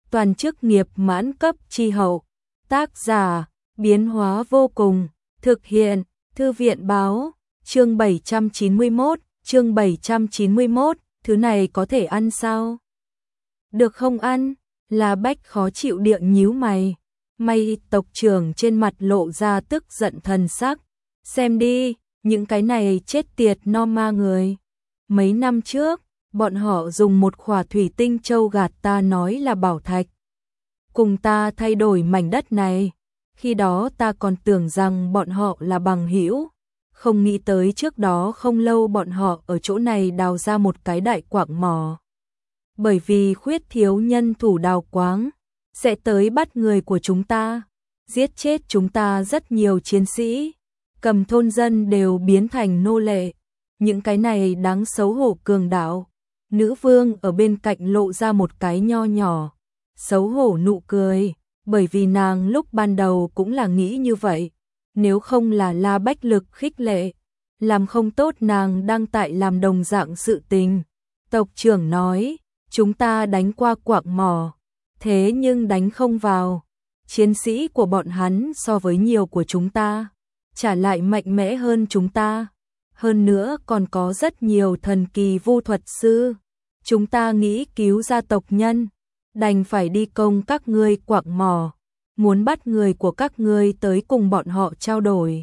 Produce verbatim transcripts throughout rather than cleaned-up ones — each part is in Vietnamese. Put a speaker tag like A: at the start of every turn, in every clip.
A: toàn chức nghiệp mãn cấp chi hậu. Tác giả, biến hóa vô cùng, thực hiện, Thư viện báo, chương bảy trăm chín mươi mốt, chương bảy trăm chín mươi mốt, thứ này có thể ăn sao? Được không ăn? La Bách khó chịu địa nhíu mày. May tộc trưởng trên mặt lộ ra tức giận thần sắc. Xem đi, những cái này chết tiệt no ma người. Mấy năm trước, bọn họ dùng một khỏa thủy tinh châu gạt ta nói là bảo thạch. Cùng ta thay đổi mảnh đất này. Khi đó ta còn tưởng rằng bọn họ là bằng hữu, không nghĩ tới trước đó không lâu bọn họ ở chỗ này đào ra một cái đại quạng mỏ. Bởi vì khuyết thiếu nhân thủ đào quáng, sẽ tới bắt người của chúng ta, giết chết chúng ta rất nhiều chiến sĩ, cầm thôn dân đều biến thành nô lệ. Những cái này đáng xấu hổ cường đạo. Nữ vương ở bên cạnh lộ ra một cái nho nhỏ, xấu hổ nụ cười. Bởi vì nàng lúc ban đầu cũng là nghĩ như vậy, nếu không là La Bách lực khích lệ, làm không tốt nàng đang tại làm đồng dạng sự tình. Tộc trưởng nói, chúng ta đánh qua quạng mỏ, thế nhưng đánh không vào. Chiến sĩ của bọn hắn so với nhiều của chúng ta, trả lại mạnh mẽ hơn chúng ta. Hơn nữa còn có rất nhiều thần kỳ vu thuật sư. Chúng ta nghĩ cứu ra tộc nhân, đành phải đi công các ngươi quạng mỏ, muốn bắt người của các ngươi tới cùng bọn họ trao đổi.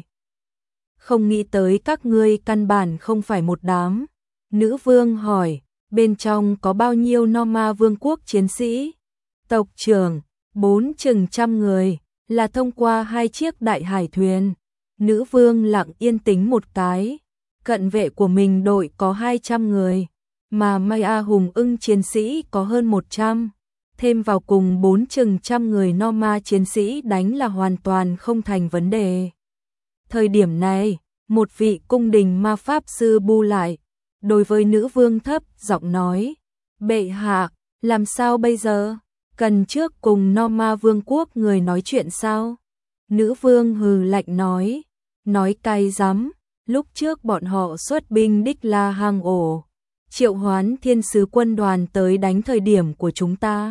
A: Không nghĩ tới các ngươi căn bản không phải một đám. Nữ vương hỏi, bên trong có bao nhiêu no ma vương quốc chiến sĩ? Tộc trưởng, bốn chừng trăm người, là thông qua hai chiếc đại hải thuyền. Nữ vương lặng yên tính một cái, cận vệ của mình đội có hai trăm người, mà Maya hùng ưng chiến sĩ có hơn một trăm. Thêm vào cùng bốn chừng trăm người no ma chiến sĩ đánh là hoàn toàn không thành vấn đề. Thời điểm này, một vị cung đình ma pháp sư bu lại, đối với nữ vương thấp giọng nói, bệ hạ, làm sao bây giờ? Cần trước cùng no ma vương quốc người nói chuyện sao? Nữ vương hừ lạnh nói, nói cay rắm, lúc trước bọn họ xuất binh đích la hang ổ, triệu hoán thiên sứ quân đoàn tới đánh thời điểm của chúng ta.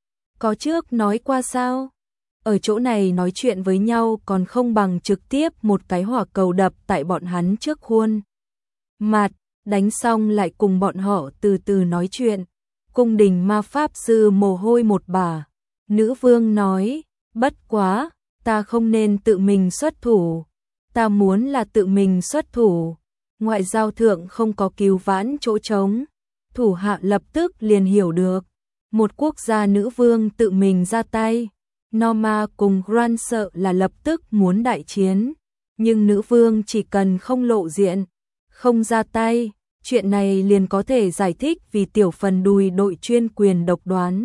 A: Có trước nói qua sao? Ở chỗ này nói chuyện với nhau còn không bằng trực tiếp một cái hỏa cầu đập tại bọn hắn trước khuôn mặt, đánh xong lại cùng bọn họ từ từ nói chuyện. Cung đình ma pháp sư mồ hôi một bả. Nữ vương nói, bất quá, ta không nên tự mình xuất thủ. Ta muốn là tự mình xuất thủ. Ngoại giao thượng không có cứu vãn chỗ trống. Thủ hạ lập tức liền hiểu được. Một quốc gia nữ vương tự mình ra tay, Norma cùng Gran sợ là lập tức muốn đại chiến, nhưng nữ vương chỉ cần không lộ diện, không ra tay, chuyện này liền có thể giải thích vì tiểu phần đùi đội chuyên quyền độc đoán.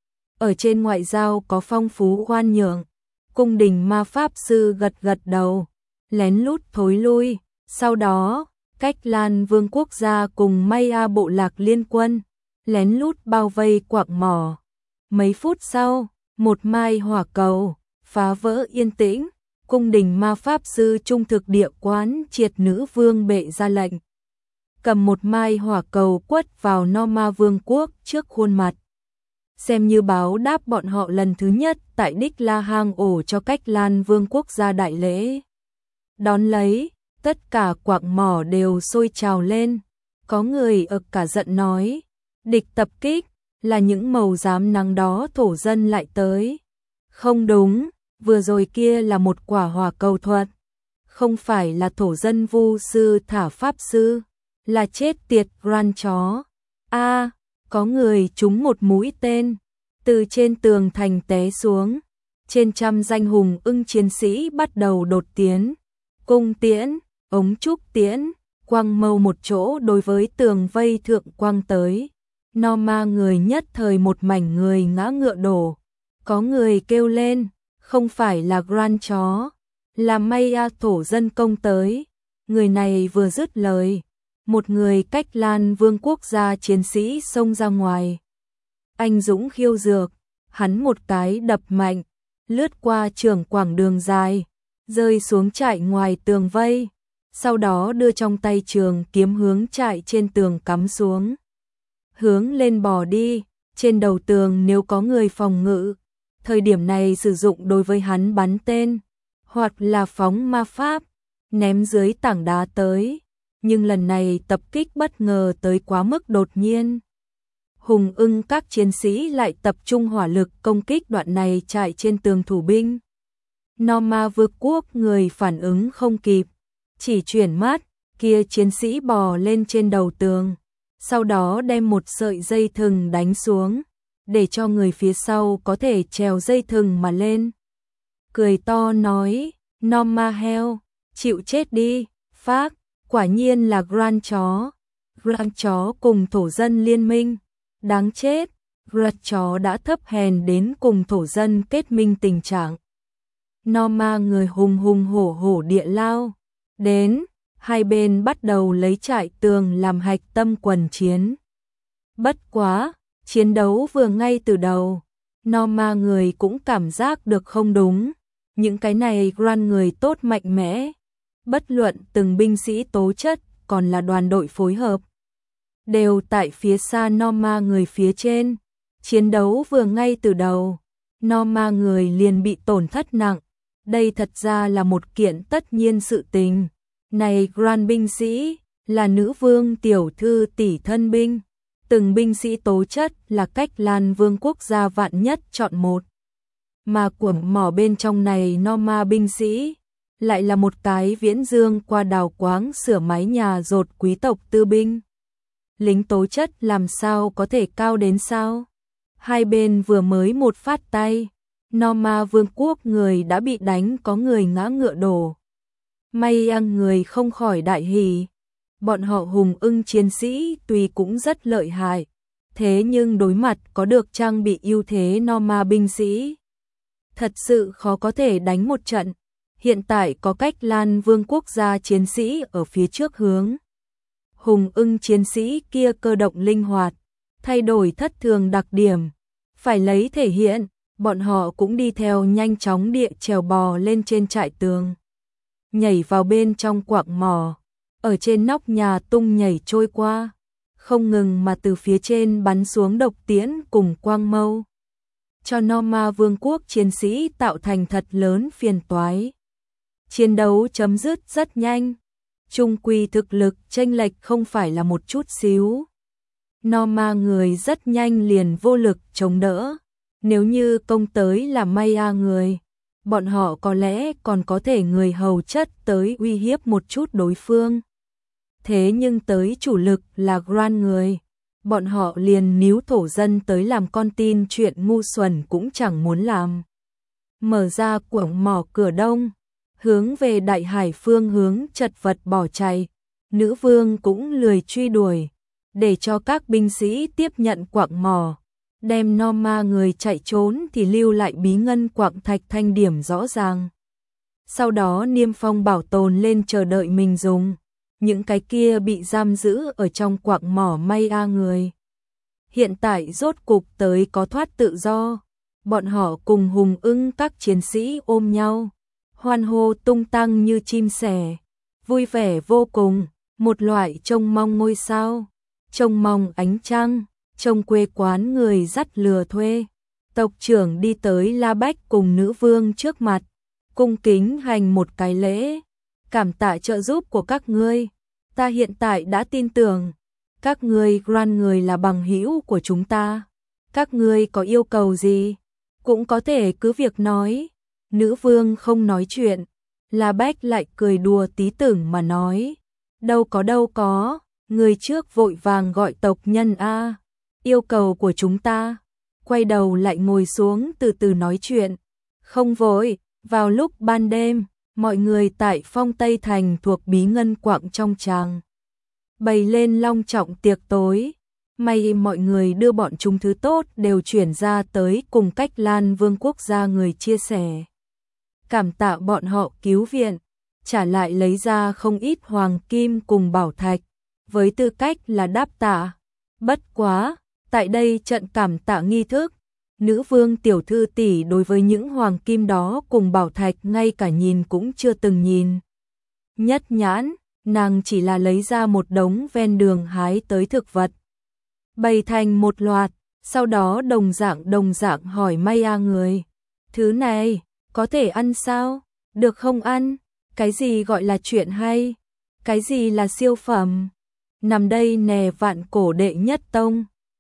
A: Ở trên ngoại giao có phong phú khoan nhượng, cung đình ma pháp sư gật gật đầu, lén lút thối lui, sau đó, Cách Lan vương quốc gia cùng Maya bộ lạc liên quân lén lút bao vây quạng mỏ. Mấy phút sau, một mai hỏa cầu phá vỡ yên tĩnh, cung đình ma pháp sư trung thực địa quán triệt nữ vương bệ ra lệnh. Cầm một mai hỏa cầu quất vào no ma vương quốc trước khuôn mặt. Xem như báo đáp bọn họ lần thứ nhất tại đích la hang ổ cho Cách Lan vương quốc gia đại lễ. Đón lấy, tất cả quạng mỏ đều sôi trào lên. Có người ực cả giận nói, địch tập kích, là những màu dám nắng đó thổ dân lại tới. Không đúng, vừa rồi kia là một quả hỏa cầu thuật. Không phải là thổ dân vu sư thả pháp sư, là chết tiệt Gran chó. A, có người trúng một mũi tên, từ trên tường thành té xuống. Trên trăm danh hùng ưng chiến sĩ bắt đầu đột tiến. Cung tiễn, ống trúc tiễn, quăng mâu một chỗ đối với tường vây thượng quăng tới. No ma người nhất thời một mảnh người ngã ngựa đổ. Có người kêu lên, không phải là Gran chó, là Maya thổ dân công tới. Người này vừa dứt lời, một người Cách Lan vương quốc gia chiến sĩ xông ra ngoài. Anh dũng khiêu dược, hắn một cái đập mạnh, lướt qua trường quảng đường dài, rơi xuống trại ngoài tường vây. Sau đó đưa trong tay trường kiếm hướng trại trên tường cắm xuống. Hướng lên bò đi, trên đầu tường nếu có người phòng ngự, thời điểm này sử dụng đối với hắn bắn tên, hoặc là phóng ma pháp, ném dưới tảng đá tới, nhưng lần này tập kích bất ngờ tới quá mức đột nhiên. Hùng ưng các chiến sĩ lại tập trung hỏa lực công kích đoạn này chạy trên tường thủ binh. Norma Vương quốc người phản ứng không kịp, chỉ chuyển mắt, kia chiến sĩ bò lên trên đầu tường, sau đó đem một sợi dây thừng đánh xuống, để cho người phía sau có thể trèo dây thừng mà lên. Cười to nói, Norma heo, chịu chết đi, phác, quả nhiên là Grand chó. Grand chó cùng thổ dân liên minh, đáng chết, Grand chó đã thấp hèn đến cùng thổ dân kết minh tình trạng. Norma người hùng hùng hổ hổ địa lao đến, hai bên bắt đầu lấy trại tường làm hạch tâm quần chiến. Bất quá, chiến đấu vừa ngay từ đầu, Norma người cũng cảm giác được không đúng, những cái này Grand người tốt mạnh mẽ, bất luận từng binh sĩ tố chất còn là đoàn đội phối hợp, đều tại phía xa Norma người phía trên. Chiến đấu vừa ngay từ đầu, Norma người liền bị tổn thất nặng. Đây thật ra là một kiện tất nhiên sự tình. Này Grand binh sĩ, là nữ vương tiểu thư tỷ thân binh. Từng binh sĩ tố chất là cách Lan vương quốc gia vạn nhất chọn một. Mà của mỏ bên trong này Norma binh sĩ, lại là một cái viễn dương qua đào quáng sửa mái nhà rột quý tộc tư binh. Lính tố chất làm sao có thể cao đến sao? Hai bên vừa mới một phát tay, Norma vương quốc người đã bị đánh có người ngã ngựa đổ. May ăn người không khỏi đại hỉ. Bọn họ hùng ưng chiến sĩ tuy cũng rất lợi hại, thế nhưng đối mặt có được trang bị ưu thế Norma binh sĩ, thật sự khó có thể đánh một trận. Hiện tại có cách Lan vương quốc gia chiến sĩ ở phía trước hướng. Hùng ưng chiến sĩ kia cơ động linh hoạt, thay đổi thất thường đặc điểm, phải lấy thể hiện, bọn họ cũng đi theo nhanh chóng địa trèo bò lên trên trại tường, nhảy vào bên trong quặng mỏ, ở trên nóc nhà tung nhảy trôi qua, không ngừng mà từ phía trên bắn xuống độc tiễn cùng quang mâu, cho Norma vương quốc chiến sĩ tạo thành thật lớn phiền toái. Chiến đấu chấm dứt rất nhanh, chung quy thực lực chênh lệch không phải là một chút xíu. Norma người rất nhanh liền vô lực chống đỡ, nếu như công tới là Maya người, bọn họ có lẽ còn có thể người hầu chất tới uy hiếp một chút đối phương. Thế nhưng tới chủ lực là Grand người, bọn họ liền níu thổ dân tới làm con tin chuyện ngu xuẩn cũng chẳng muốn làm. Mở ra quổng mỏ cửa đông, hướng về đại hải phương hướng chật vật bỏ chạy, nữ vương cũng lười truy đuổi, để cho các binh sĩ tiếp nhận quặng mỏ, đem Norma người chạy trốn thì lưu lại bí ngân quặng thạch thanh điểm rõ ràng. Sau đó niêm phong bảo tồn lên chờ đợi mình dùng, những cái kia bị giam giữ ở trong quặng mỏ Maya người. Hiện tại rốt cục tới có thoát tự do, bọn họ cùng hùng ưng các chiến sĩ ôm nhau, hoan hô tung tăng như chim sẻ, vui vẻ vô cùng, một loại trông mong ngôi sao, trông mong ánh trăng, trông quê quán người dắt lừa thuê. Tộc trưởng đi tới La Bách cùng nữ vương trước mặt, cung kính hành một cái lễ, cảm tạ trợ giúp của các ngươi, ta hiện tại đã tin tưởng, các ngươi Grand người là bằng hữu của chúng ta, các ngươi có yêu cầu gì, cũng có thể cứ việc nói. Nữ vương không nói chuyện, La Bách lại cười đùa tí tưởng mà nói, đâu có đâu có, người trước vội vàng gọi tộc nhân a, yêu cầu của chúng ta, quay đầu lại ngồi xuống từ từ nói chuyện, không vội. Vào lúc ban đêm, mọi người tại Phong Tây Thành thuộc bí ngân quặng trong tràng bày lên long trọng tiệc tối, may mọi người đưa bọn chúng thứ tốt đều chuyển ra tới cùng cách Lan vương quốc gia người chia sẻ. Cảm tạ bọn họ cứu viện, trả lại lấy ra không ít hoàng kim cùng bảo thạch, với tư cách là đáp tạ. Bất quá, tại đây trận cảm tạ nghi thức, nữ vương tiểu thư tỷ đối với những hoàng kim đó cùng bảo thạch ngay cả nhìn cũng chưa từng nhìn. Nhất nhãn, nàng chỉ là lấy ra một đống ven đường hái tới thực vật, bày thành một loạt, Sau đó đồng dạng đồng dạng hỏi Maya người. Thứ này, có thể ăn sao? Được không ăn? Cái gì gọi là chuyện hay? Cái gì là siêu phẩm? Nằm đây nè vạn cổ đệ nhất tông.